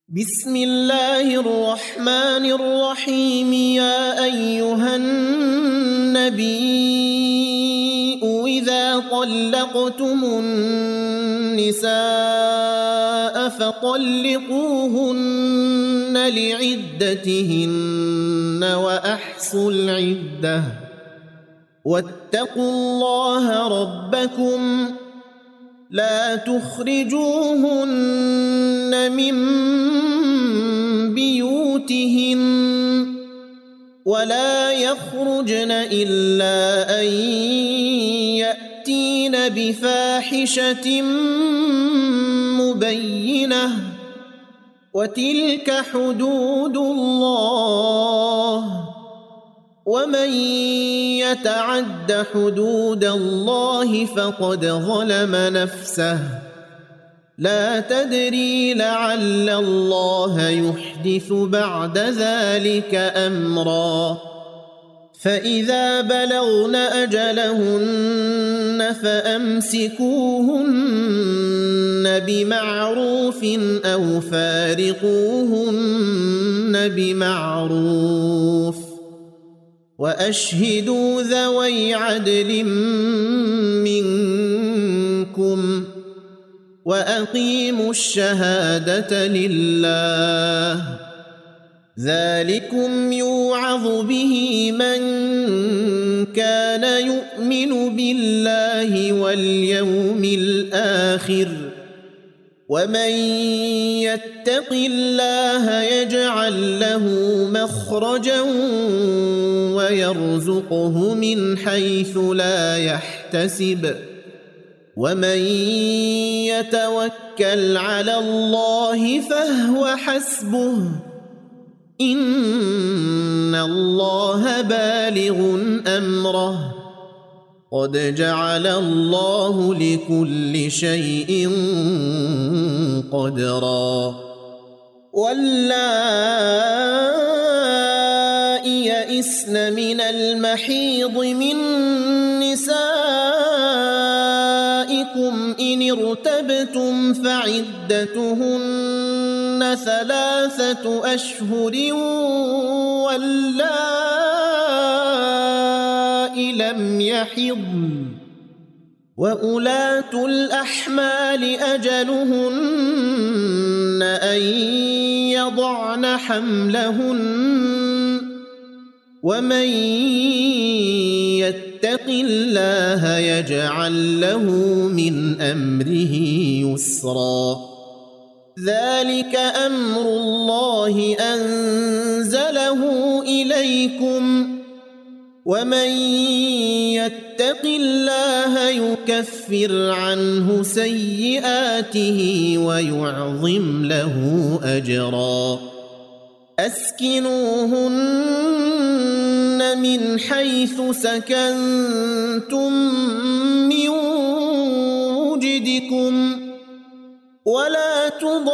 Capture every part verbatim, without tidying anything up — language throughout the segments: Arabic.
بسم الله الرحمن الرحيم. يا أيها النبي إذا طلقتم النساء فطلقوهن لعدتهن وأحصوا العدة واتقوا الله ربكم لا تخرجوهن من بيوتهن ولا يخرجن إلا أن يأتين بفاحشة مبينة وتلك حدود الله ومن يتعد حدود الله فقد ظلم نفسه لا تدري لعل الله يحدث بعد ذلك أمرا. فإذا بلغن أجلهن فأمسكوهن بمعروف أو فارقوهن بمعروف وأشهدوا ذوي عدل منكم وأقيموا الشهادة لله ذلكم يوعظ به من كان يؤمن بالله واليوم الآخر ومن يتق الله يجعل له مخرجا ويرزقه من حيث لا يحتسب ومن يتوكل على الله فهو حسبه إن الله بالغ أمره قد جعل الله لكل شيء قدرا. واللائي يئسن من المحيض من نسائكم إن ارتبتم فعدتهن ثلاثة أشهر واللائي لم يحضن وأولاة الأحمال أجلهن أن يضعن حملهن ومن يتق الله يجعل له من أمره يسرا. ذلك أمر الله أنزله إليكم ومن يتق الله يكفر عنه سيئاته ويعظم له أجرا. أسكنوهن من حيث سكنتم من وجدكم ولا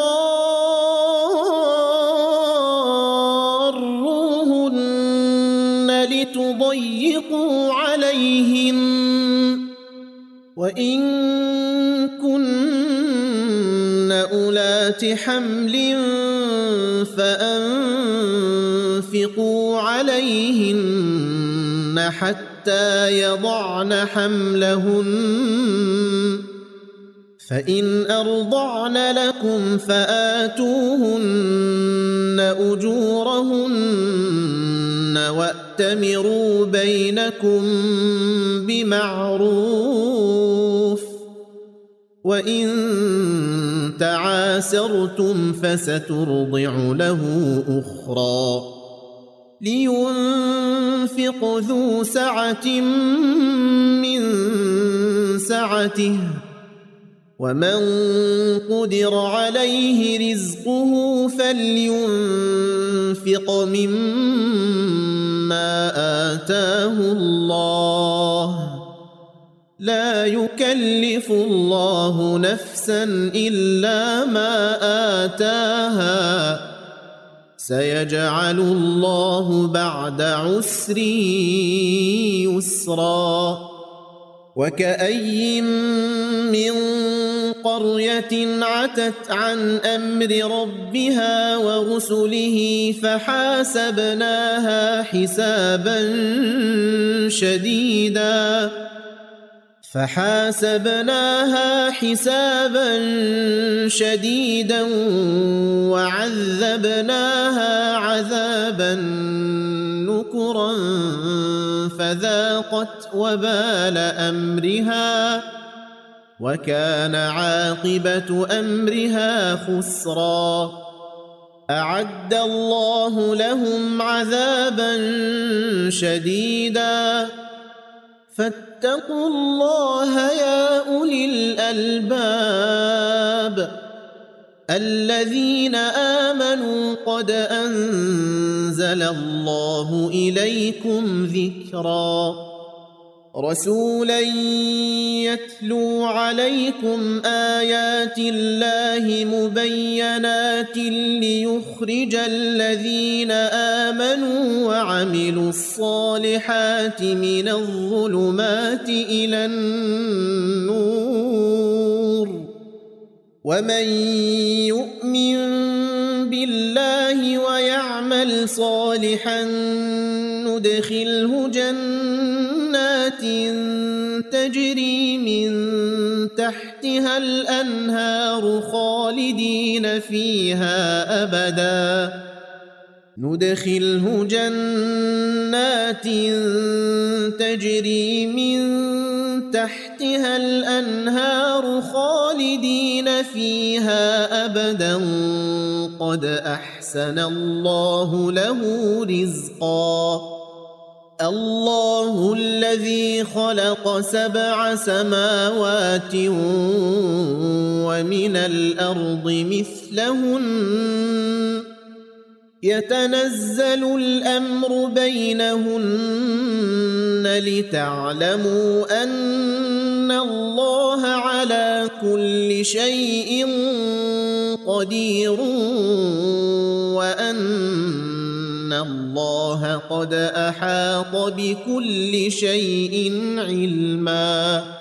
تضاروهن لتضيقوا عليهن وإن كن أولات حمل فأنفقوا عليهن حتى يضعن حملهن فإن أرضعن لكم فآتوهن أجورهن وأتمروا بينكم بمعروف وإن تعاسرتم فسترضع له أخرى. لينفق ذو سعة من سعته ومن قدر عليه رزقه فلينفق مما آتاه الله لا يكلف الله نفسا إلا ما آتاها سيجعل الله بعد عسر يسرا. وكأي من قرية عتت عن أمر ربها ورسله فحاسبناها حسابا شديدا فحاسبناها حسابا شديدا وعذبناها عذابا نكرا فذاقت وبال أمرها وكان عاقبة أمرها خسرا. أعد الله لهم عذابا شديدا فاتقوا الله يا أولي الألباب الذين آمنوا قد أنزل الله إليكم ذكرا رسولا يتلو عليكم آيات الله مبينات ليخرج الذين آمنوا وعملوا الصالحات من الظلمات إلى النور ومن يؤمن بالله ويعمل صالحا ندخله جنات تجري من تحتها الأنهار خالدين فيها أبدا ندخله جنات تجري من تحتها الأنهار خالدين فيها أبدا قد أحسن الله له رزقا. الله الذي خلق سبع سماوات ومن الأرض مثلهن يتنزل الأمر بينهن لتعلموا أن الله على كل شيء قدير وأن الله قد أحاط بكل شيء علما.